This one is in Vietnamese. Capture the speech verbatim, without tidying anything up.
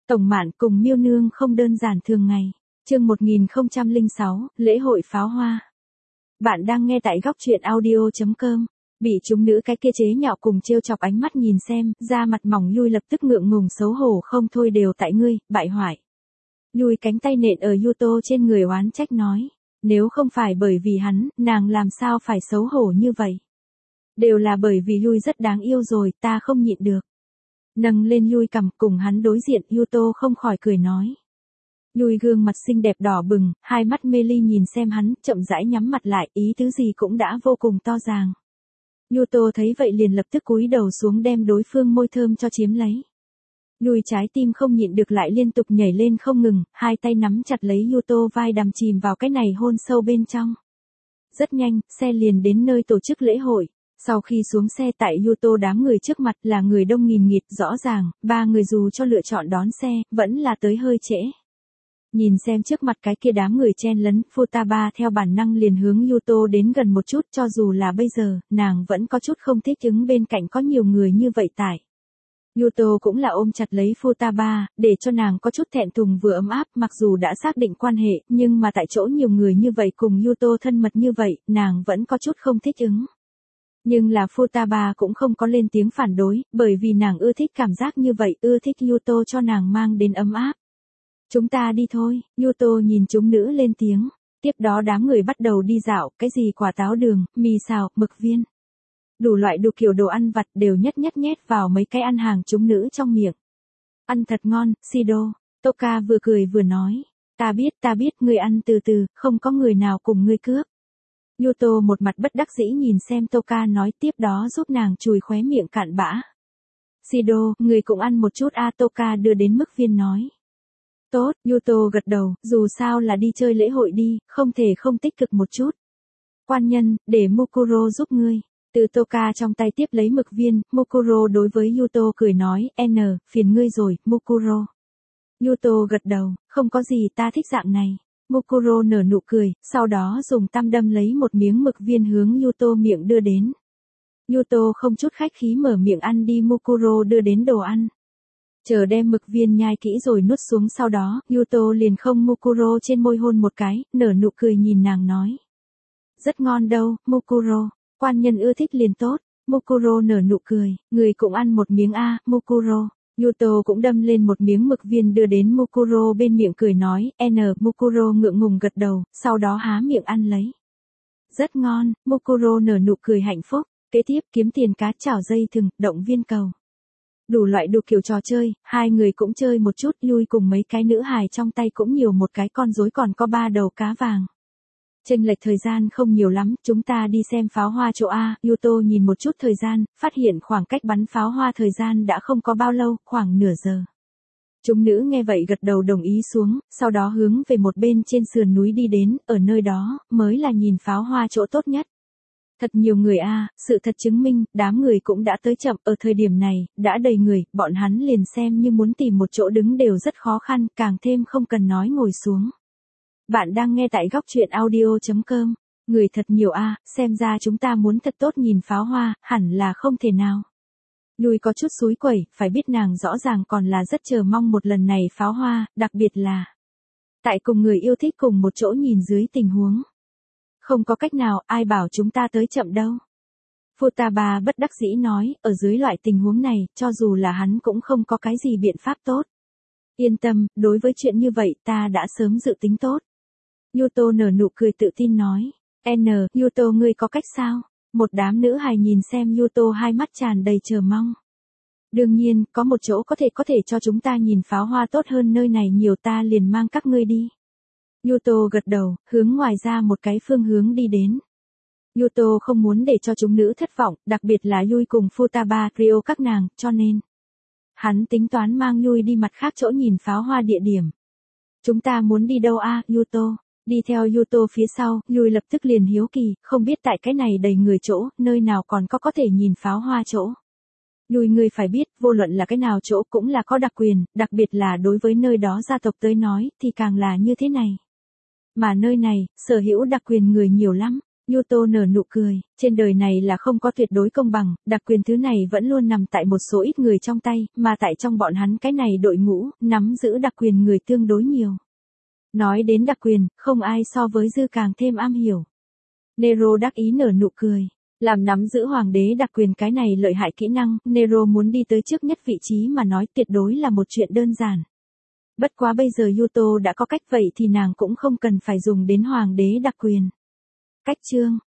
Tổng Mạn cùng Miêu Nương không đơn giản thường ngày. Chương một nghìn không trăm lẻ sáu, lễ hội pháo hoa. Bạn đang nghe tại góc truyện audio chấm com. Bị chúng nữ cái kia chế nhạo cùng trêu chọc ánh mắt nhìn xem, da mặt mỏng Lui lập tức ngượng ngùng xấu hổ không thôi đều tại ngươi, bại hoại. Lui cánh tay nện ở Yuto trên người oán trách nói. Nếu không phải bởi vì hắn, nàng làm sao phải xấu hổ như vậy. Đều là bởi vì Lui rất đáng yêu rồi, ta không nhịn được. Nâng lên Lui cằm cùng hắn đối diện, Yuto không khỏi cười nói. Lui gương mặt xinh đẹp đỏ bừng, hai mắt mê ly nhìn xem hắn, chậm rãi nhắm mặt lại, ý tứ gì cũng đã vô cùng to ràng. Yuto thấy vậy liền lập tức cúi đầu xuống đem đối phương môi thơm cho chiếm lấy. Lui trái tim không nhịn được lại liên tục nhảy lên không ngừng, hai tay nắm chặt lấy Yuto vai đằm chìm vào cái này hôn sâu bên trong. Rất nhanh, xe liền đến nơi tổ chức lễ hội. Sau khi xuống xe tại Yuto đám người trước mặt là người đông nghìn nghịt, rõ ràng, ba người dù cho lựa chọn đón xe, vẫn là tới hơi trễ. Nhìn xem trước mặt cái kia đám người chen lấn, Futaba theo bản năng liền hướng Yuto đến gần một chút, cho dù là bây giờ, nàng vẫn có chút không thích ứng bên cạnh có nhiều người như vậy tại. Yuto cũng là ôm chặt lấy Futaba, để cho nàng có chút thẹn thùng vừa ấm áp, mặc dù đã xác định quan hệ, nhưng mà tại chỗ nhiều người như vậy cùng Yuto thân mật như vậy, nàng vẫn có chút không thích ứng. Nhưng là Futaba cũng không có lên tiếng phản đối, bởi vì nàng ưa thích cảm giác như vậy, ưa thích Yuto cho nàng mang đến ấm áp. Chúng ta đi thôi, Yuto nhìn chúng nữ lên tiếng. Tiếp đó đám người bắt đầu đi dạo, cái gì quả táo đường, mì xào, mực viên. Đủ loại đủ kiểu đồ ăn vặt đều nhất nhất nhét vào mấy cái ăn hàng chúng nữ trong miệng. Ăn thật ngon, Shido. Toka vừa cười vừa nói. Ta biết, ta biết, ngươi ăn từ từ, không có người nào cùng ngươi cướp. Yuto một mặt bất đắc dĩ nhìn xem Toka nói, tiếp đó giúp nàng chùi khóe miệng cạn bã. Shido, ngươi cũng ăn một chút a, Toka đưa đến mức viên nói. Tốt, Yuto gật đầu, dù sao là đi chơi lễ hội đi, không thể không tích cực một chút. Quan nhân, để Mukuro giúp ngươi. Từ Toka trong tay tiếp lấy mực viên, Mukuro đối với Yuto cười nói, N, phiền ngươi rồi, Mukuro. Yuto gật đầu, không có gì, ta thích dạng này. Mukuro nở nụ cười, sau đó dùng tăm đâm lấy một miếng mực viên hướng Yuto miệng đưa đến. Yuto không chút khách khí mở miệng ăn đi, Mukuro đưa đến đồ ăn. Chờ đem mực viên nhai kỹ rồi nuốt xuống, sau đó, Yuto liền không Mukuro trên môi hôn một cái, nở nụ cười nhìn nàng nói. Rất ngon đâu, Mukuro, quan nhân ưa thích liền tốt. Mukuro nở nụ cười, người cũng ăn một miếng a, Mukuro. Yuto cũng đâm lên một miếng mực viên đưa đến Mukuro bên miệng cười nói, N, Mukuro ngượng ngùng gật đầu, sau đó há miệng ăn lấy. Rất ngon, Mukuro nở nụ cười hạnh phúc, kế tiếp kiếm tiền cá chảo dây thừng, động viên cầu. Đủ loại đủ kiểu trò chơi, hai người cũng chơi một chút, Lui cùng mấy cái nữ hài trong tay cũng nhiều một cái con rối còn có ba đầu cá vàng. Chênh lệch thời gian không nhiều lắm, chúng ta đi xem pháo hoa chỗ A, Yuto nhìn một chút thời gian, phát hiện khoảng cách bắn pháo hoa thời gian đã không có bao lâu, khoảng nửa giờ. Chúng nữ nghe vậy gật đầu đồng ý xuống, sau đó hướng về một bên trên sườn núi đi đến, ở nơi đó, mới là nhìn pháo hoa chỗ tốt nhất. Thật nhiều người a, à, sự thật chứng minh, đám người cũng đã tới chậm, ở thời điểm này, đã đầy người, bọn hắn liền xem như muốn tìm một chỗ đứng đều rất khó khăn, càng thêm không cần nói ngồi xuống. Bạn đang nghe tại góc truyện audio chấm com, người thật nhiều a, à, xem ra chúng ta muốn thật tốt nhìn pháo hoa, hẳn là không thể nào. Lui có chút xúi quẩy, phải biết nàng rõ ràng còn là rất chờ mong một lần này pháo hoa, đặc biệt là tại cùng người yêu thích cùng một chỗ nhìn dưới tình huống. Không có cách nào, ai bảo chúng ta tới chậm đâu. Futaba bất đắc dĩ nói, ở dưới loại tình huống này, cho dù là hắn cũng không có cái gì biện pháp tốt. Yên tâm, đối với chuyện như vậy ta đã sớm dự tính tốt. Yuto nở nụ cười tự tin nói. N, Yuto ngươi có cách sao? Một đám nữ hài nhìn xem Yuto hai mắt tràn đầy chờ mong. Đương nhiên, có một chỗ có thể có thể cho chúng ta nhìn pháo hoa tốt hơn nơi này nhiều, ta liền mang các ngươi đi. Yuto gật đầu, hướng ngoài ra một cái phương hướng đi đến. Yuto không muốn để cho chúng nữ thất vọng, đặc biệt là Lui cùng Futaba, Ryo các nàng, cho nên hắn tính toán mang Lui đi mặt khác chỗ nhìn pháo hoa địa điểm. Chúng ta muốn đi đâu a, Yuto? Đi theo Yuto phía sau, Lui lập tức liền hiếu kỳ, không biết tại cái này đầy người chỗ, nơi nào còn có có thể nhìn pháo hoa chỗ. Lui ngươi phải biết, vô luận là cái nào chỗ cũng là có đặc quyền, đặc biệt là đối với nơi đó gia tộc tới nói, thì càng là như thế này. Mà nơi này, sở hữu đặc quyền người nhiều lắm. Yuto nở nụ cười, trên đời này là không có tuyệt đối công bằng, đặc quyền thứ này vẫn luôn nằm tại một số ít người trong tay, mà tại trong bọn hắn cái này đội ngũ, nắm giữ đặc quyền người tương đối nhiều. Nói đến đặc quyền, không ai so với Dư càng thêm am hiểu. Nero đắc ý nở nụ cười. Làm nắm giữ hoàng đế đặc quyền cái này lợi hại kỹ năng, Nero muốn đi tới trước nhất vị trí mà nói tuyệt đối là một chuyện đơn giản. Bất quá bây giờ Yuto đã có cách vậy thì nàng cũng không cần phải dùng đến hoàng đế đặc quyền. Cách chương